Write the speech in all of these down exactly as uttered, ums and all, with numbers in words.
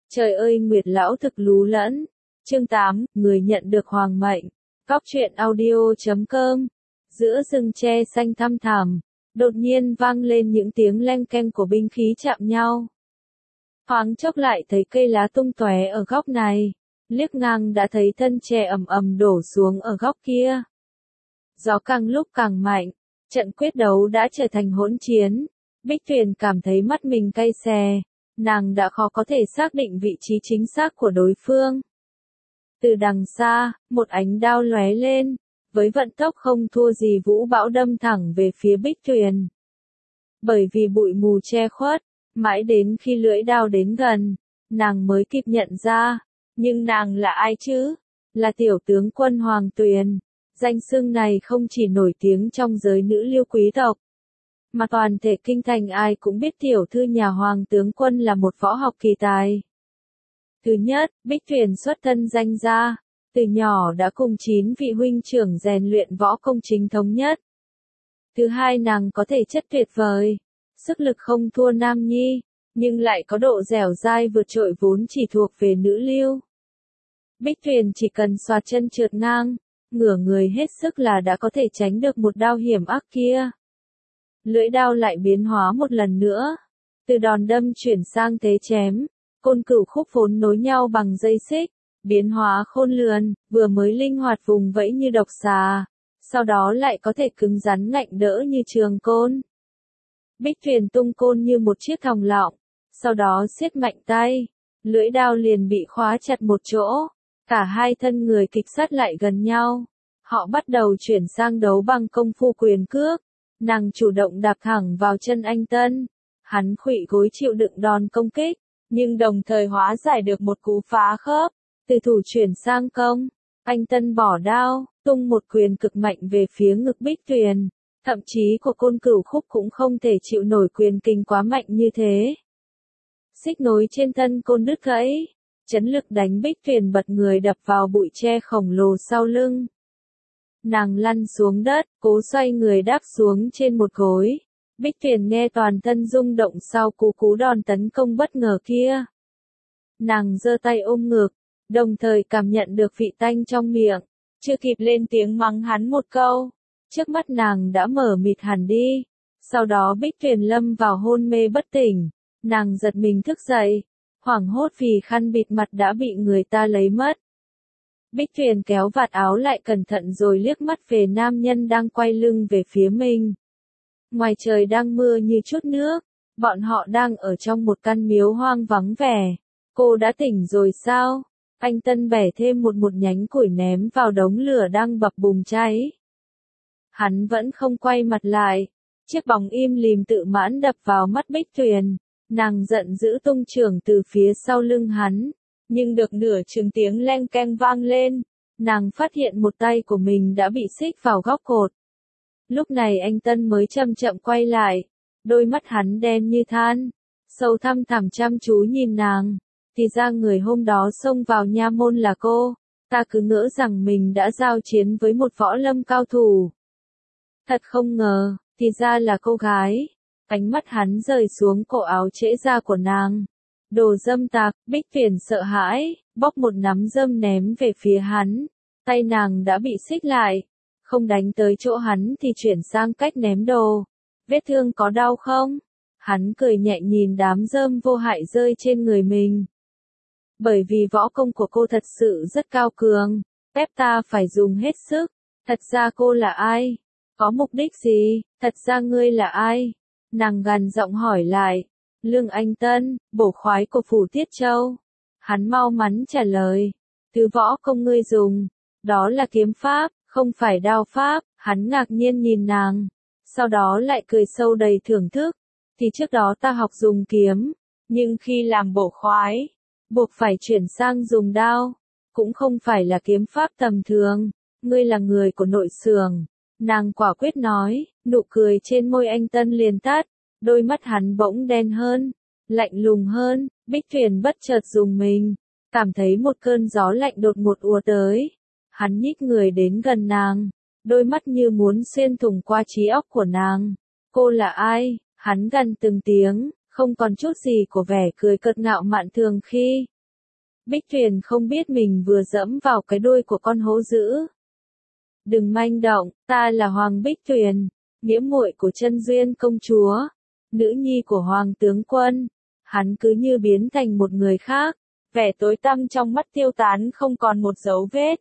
Trời ơi Nguyệt lão thực lú lẫn. Chương tám, người nhận được hoàng mệnh. Góc truyện audio chấm com. Giữa rừng tre xanh thăm thẳm, đột nhiên vang lên những tiếng leng keng của binh khí chạm nhau. Thoáng chốc lại thấy cây lá tung tóe ở góc này, liếc ngang đã thấy thân tre ầm ầm đổ xuống ở góc kia. Gió càng lúc càng mạnh, trận quyết đấu đã trở thành hỗn chiến. Bích Tuyền cảm thấy mắt mình cay xè, nàng đã khó có thể xác định vị trí chính xác của đối phương. Từ đằng xa, một ánh đao lóe lên, với vận tốc không thua gì vũ bão đâm thẳng về phía Bích Tuyền. Bởi vì bụi mù che khuất, mãi đến khi lưỡi đao đến gần, nàng mới kịp nhận ra, nhưng nàng là ai chứ? Là tiểu tướng quân Hoàng Tuyền. Danh xưng này không chỉ nổi tiếng trong giới nữ lưu quý tộc, mà toàn thể kinh thành ai cũng biết tiểu thư nhà Hoàng tướng quân là một võ học kỳ tài. Thứ nhất, Bích Tuyền xuất thân danh gia, từ nhỏ đã cùng chín vị huynh trưởng rèn luyện võ công chính thống nhất. Thứ hai, nàng có thể chất tuyệt vời, sức lực không thua nam nhi, nhưng lại có độ dẻo dai vượt trội vốn chỉ thuộc về nữ lưu. Bích Tuyền chỉ cần xoạt chân trượt ngang, ngửa người hết sức là đã có thể tránh được một đao hiểm ác kia. Lưỡi đao lại biến hóa một lần nữa, từ đòn đâm chuyển sang thế chém, côn cửu khúc vốn nối nhau bằng dây xích, biến hóa khôn lường, vừa mới linh hoạt vùng vẫy như độc xà, sau đó lại có thể cứng rắn ngạnh đỡ như trường côn. Bích Tuyền tung côn như một chiếc thòng lọng, sau đó siết mạnh tay, lưỡi đao liền bị khóa chặt một chỗ, cả hai thân người kịch sát lại gần nhau. Họ bắt đầu chuyển sang đấu bằng công phu quyền cước, nàng chủ động đạp thẳng vào chân anh Tân, hắn khuỵu gối chịu đựng đòn công kích, nhưng đồng thời hóa giải được một cú phá khớp, từ thủ chuyển sang công, anh Tân bỏ đao, tung một quyền cực mạnh về phía ngực Bích Tuyền, thậm chí của côn cửu khúc cũng không thể chịu nổi quyền kình quá mạnh như thế. Xích nối trên thân côn đứt gãy, chấn lực đánh Bích Tuyền bật người đập vào bụi tre khổng lồ sau lưng. Nàng lăn xuống đất, cố xoay người đáp xuống trên một gối. Bích Tuyền nghe toàn thân rung động sau cú cú đòn tấn công bất ngờ kia. Nàng giơ tay ôm ngực, đồng thời cảm nhận được vị tanh trong miệng, chưa kịp lên tiếng mắng hắn một câu, trước mắt nàng đã mở mịt hẳn đi. Sau đó Bích Tuyền lâm vào hôn mê bất tỉnh, nàng giật mình thức dậy, hoảng hốt vì khăn bịt mặt đã bị người ta lấy mất. Bích Tuyền kéo vạt áo lại cẩn thận rồi liếc mắt về nam nhân đang quay lưng về phía mình. Ngoài trời đang mưa như chút nước, bọn họ đang ở trong một căn miếu hoang vắng vẻ. Cô đã tỉnh rồi sao? Anh Tân bẻ thêm một một nhánh củi ném vào đống lửa đang bập bùng cháy. Hắn vẫn không quay mặt lại, chiếc bóng im lìm tự mãn đập vào mắt Bích Tuyền, nàng giận dữ tung chưởng từ phía sau lưng hắn. Nhưng được nửa chừng tiếng leng keng vang lên, nàng phát hiện một tay của mình đã bị xích vào góc cột. Lúc này anh Tân mới chậm chậm quay lại, đôi mắt hắn đen như than, sâu thăm thẳm chăm chú nhìn nàng. Thì ra người hôm đó xông vào nha môn là cô, ta cứ ngỡ rằng mình đã giao chiến với một võ lâm cao thủ. Thật không ngờ, thì ra là cô gái. Ánh mắt hắn rời xuống cổ áo trễ da của nàng. Đồ dâm tặc, Bích Tuyền sợ hãi, bóp một nắm dâm ném về phía hắn. Tay nàng đã bị xích lại, không đánh tới chỗ hắn thì chuyển sang cách ném đồ. Vết thương có đau không? Hắn cười nhẹ nhìn đám dơm vô hại rơi trên người mình. Bởi vì võ công của cô thật sự rất cao cường, ép ta phải dùng hết sức. Thật ra cô là ai? Có mục đích gì? Thật ra ngươi là ai? Nàng gằn giọng hỏi lại. Lương Anh Tân, bổ khoái của Phủ Tiết Châu. Hắn mau mắn trả lời. Thứ võ công ngươi dùng, đó là kiếm pháp, không phải đao pháp. Hắn ngạc nhiên nhìn nàng, sau đó lại cười sâu đầy thưởng thức. Thì trước đó ta học dùng kiếm, nhưng khi làm bổ khoái, buộc phải chuyển sang dùng đao. Cũng không phải là kiếm pháp tầm thường, ngươi là người của nội xưởng. Nàng quả quyết nói, nụ cười trên môi anh Tân liền tắt. Đôi mắt hắn bỗng đen hơn, lạnh lùng hơn. Bích Tuyền bất chợt rùng mình, cảm thấy một cơn gió lạnh đột ngột ùa tới. Hắn nhích người đến gần nàng, đôi mắt như muốn xuyên thủng qua trí óc của nàng. Cô là ai? Hắn gằn từng tiếng, không còn chút gì của vẻ cười cợt ngạo mạn thường khi. Bích Tuyền không biết mình vừa dẫm vào cái đuôi của con hổ dữ. Đừng manh động, ta là Hoàng Bích Tuyền, nghĩa muội của Chân Duyên công chúa, nữ nhi của Hoàng tướng quân. Hắn cứ như biến thành một người khác, vẻ tối tăm trong mắt tiêu tán không còn một dấu vết.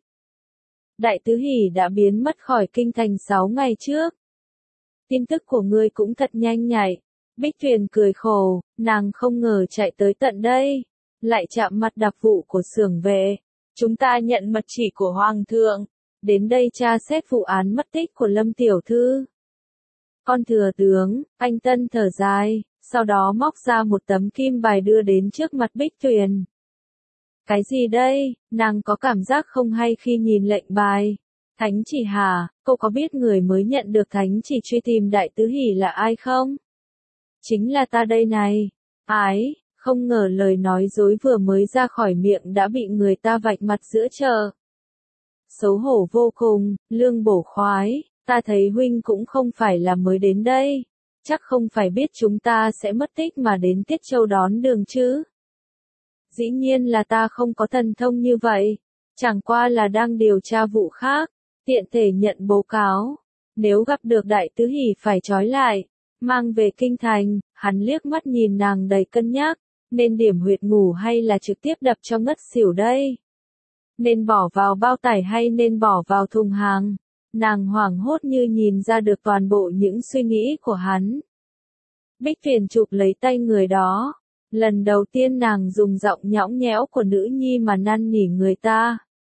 Đại Tứ Hỷ đã biến mất khỏi kinh thành sáu ngày trước. Tin tức của ngươi cũng thật nhanh nhạy. Bích Tuyền cười khổ, nàng không ngờ chạy tới tận đây, lại chạm mặt đặc vụ của xưởng vệ. Chúng ta nhận mật chỉ của Hoàng thượng, đến đây tra xét vụ án mất tích của Lâm tiểu thư. Con thừa tướng, anh Tân thở dài, sau đó móc ra một tấm kim bài đưa đến trước mặt Bích Tuyền. Cái gì đây? Nàng có cảm giác không hay khi nhìn lệnh bài. Thánh chỉ hả, cậu có biết người mới nhận được thánh chỉ truy tìm Đại Tứ Hỷ là ai không? Chính là ta đây này. Ái, không ngờ lời nói dối vừa mới ra khỏi miệng đã bị người ta vạch mặt giữa chợ. Xấu hổ vô cùng, Lương Bổ khoái, ta thấy huynh cũng không phải là mới đến đây. Chắc không phải biết chúng ta sẽ mất tích mà đến Tiết Châu đón đường chứ. Dĩ nhiên là ta không có thần thông như vậy, chẳng qua là đang điều tra vụ khác, tiện thể nhận báo cáo. Nếu gặp được Đại Tứ Hỷ phải trói lại, mang về kinh thành. Hắn liếc mắt nhìn nàng đầy cân nhắc, nên điểm huyệt ngủ hay là trực tiếp đập cho ngất xỉu đây? Nên bỏ vào bao tải hay nên bỏ vào thùng hàng? Nàng hoảng hốt như nhìn ra được toàn bộ những suy nghĩ của hắn. Bích Tuyền chụp lấy tay người đó. Lần đầu tiên nàng dùng giọng nhõng nhẽo của nữ nhi mà năn nỉ người ta.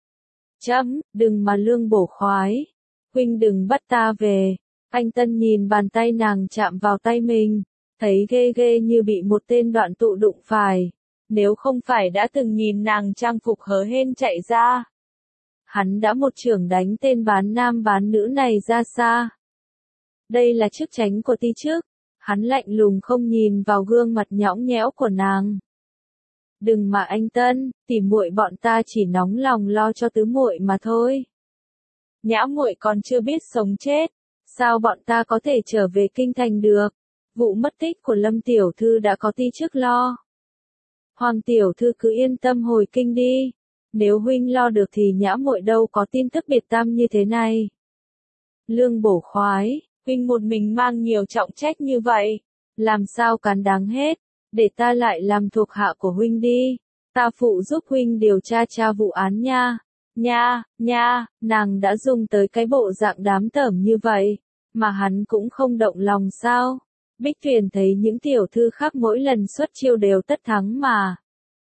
Chấm, đừng mà Lương Bổ khoái. Huynh đừng bắt ta về. Anh Tân nhìn bàn tay nàng chạm vào tay mình, thấy ghê ghê như bị một tên đoạn tụ đụng phải. Nếu không phải đã từng nhìn nàng trang phục hớ hên chạy ra, hắn đã một chưởng đánh tên bán nam bán nữ này ra xa. Đây là chức tránh của ti chức. Hắn lạnh lùng không nhìn vào gương mặt nhõng nhẽo của nàng. Đừng mà anh Tân, tỉ muội bọn ta chỉ nóng lòng lo cho tứ muội mà thôi. Nhã muội còn chưa biết sống chết, sao bọn ta có thể trở về kinh thành được? Vụ mất tích của Lâm tiểu thư đã có ti chức lo. Hoàng tiểu thư cứ yên tâm hồi kinh đi. Nếu huynh lo được thì nhã muội đâu có tin tức biệt tăm như thế này. Lương Bổ khoái, huynh một mình mang nhiều trọng trách như vậy, làm sao cán đáng hết, để ta lại làm thuộc hạ của huynh đi, ta phụ giúp huynh điều tra tra vụ án nha, nha, nha, nàng đã dùng tới cái bộ dạng đám tởm như vậy, mà hắn cũng không động lòng sao? Bích Tuyền thấy những tiểu thư khác mỗi lần xuất chiêu đều tất thắng mà.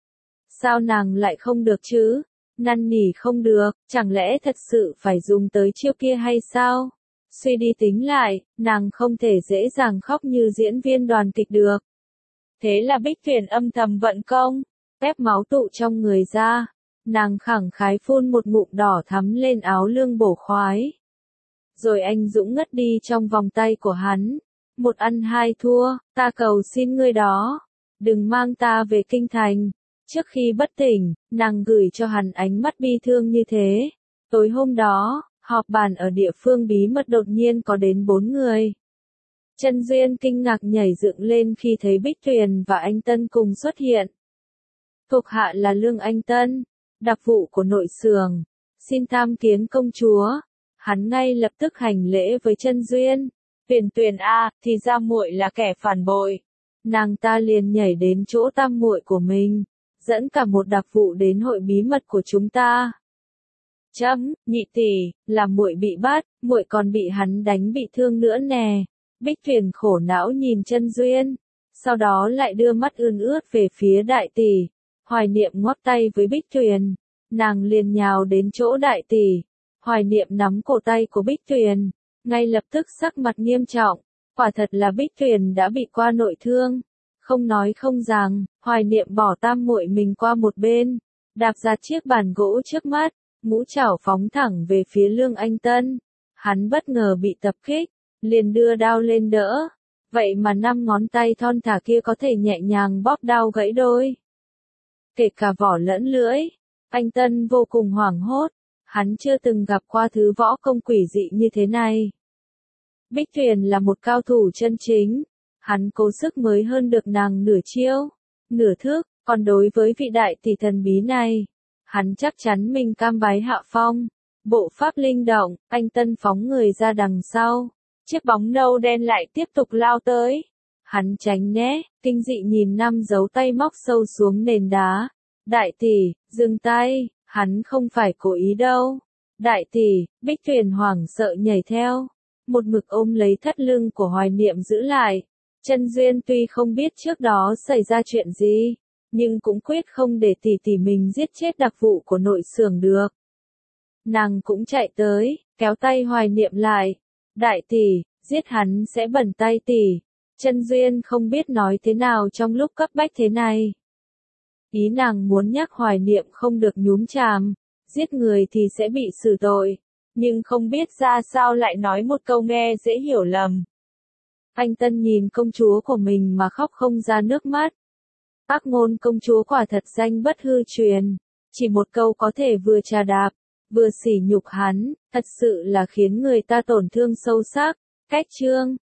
Sao nàng lại không được chứ? Năn nỉ không được, chẳng lẽ thật sự phải dùng tới chiêu kia hay sao? Suy đi tính lại, nàng không thể dễ dàng khóc như diễn viên đoàn kịch được. Thế là Bích Tuyền âm thầm vận công, ép máu tụ trong người ra. Nàng khẳng khái phun một ngụm đỏ thắm lên áo Lương Bổ khoái. Rồi anh dũng ngất đi trong vòng tay của hắn. Một ăn hai thua, ta cầu xin ngươi đó. Đừng mang ta về kinh thành. Trước khi bất tỉnh, nàng gửi cho hắn ánh mắt bi thương như thế. Tối hôm đó, họp bàn ở địa phương bí mật đột nhiên có đến bốn người. Chân Duyên kinh ngạc nhảy dựng lên khi thấy Bích Tuyền và anh Tân cùng xuất hiện. Thuộc hạ là Lương Anh Tân, đặc vụ của nội xưởng, xin tham kiến công chúa. Hắn ngay lập tức hành lễ với Chân Duyên. Tuyền Tuyền a, thì ra muội là kẻ phản bội. Nàng ta liền nhảy đến chỗ tam muội của mình, dẫn cả một đặc vụ đến hội bí mật của chúng ta. Chấm, nhị tỷ, là muội bị bắt, muội còn bị hắn đánh bị thương nữa nè. Bích Tuyền khổ não nhìn Chân Duyên, sau đó lại đưa mắt ươn ướt về phía đại tỷ. Hoài Niệm ngoắc tay với Bích Tuyền, nàng liền nhào đến chỗ đại tỷ. Hoài Niệm nắm cổ tay của Bích Tuyền, ngay lập tức sắc mặt nghiêm trọng. Quả thật là Bích Tuyền đã bị qua nội thương. Không nói không rằng, Hoài Niệm bỏ tam muội mình qua một bên, đạp ra chiếc bàn gỗ trước mắt, ngũ chảo phóng thẳng về phía Lương Anh Tân. Hắn bất ngờ bị tập kích, liền đưa đao lên đỡ. Vậy mà năm ngón tay thon thả kia có thể nhẹ nhàng bóp đao gãy đôi. Kể cả vỏ lẫn lưỡi, anh Tân vô cùng hoảng hốt. Hắn chưa từng gặp qua thứ võ công quỷ dị như thế này. Bích Tuyền là một cao thủ chân chính. Hắn cố sức mới hơn được nàng nửa chiêu, nửa thước, Còn đối với vị đại tỷ thần bí này, hắn chắc chắn mình cam bái hạ phong. Bộ pháp linh động, anh Tân phóng người ra đằng sau. Chiếc bóng nâu đen lại tiếp tục lao tới. Hắn tránh né, kinh dị nhìn năm dấu tay móc sâu xuống nền đá. Đại tỷ, dừng tay, hắn không phải cố ý đâu. Đại tỷ, Bích Tuyền hoảng sợ nhảy theo. Một mực ôm lấy thắt lưng của Hoài Niệm giữ lại. Chân Duyên tuy không biết trước đó xảy ra chuyện gì, nhưng cũng quyết không để tỷ tỷ mình giết chết đặc vụ của nội xưởng được. Nàng cũng chạy tới, kéo tay Hoài Niệm lại. Đại tỷ, giết hắn sẽ bẩn tay tỷ. Chân Duyên không biết nói thế nào trong lúc cấp bách thế này. Ý nàng muốn nhắc Hoài Niệm không được nhúm chàm, giết người thì sẽ bị xử tội, nhưng không biết ra sao lại nói một câu nghe dễ hiểu lầm. Anh Tân nhìn công chúa của mình mà khóc không ra nước mắt. Ác ngôn công chúa quả thật danh bất hư truyền, chỉ một câu có thể vừa trà đạp, vừa sỉ nhục hắn, thật sự là khiến người ta tổn thương sâu sắc. Cách chương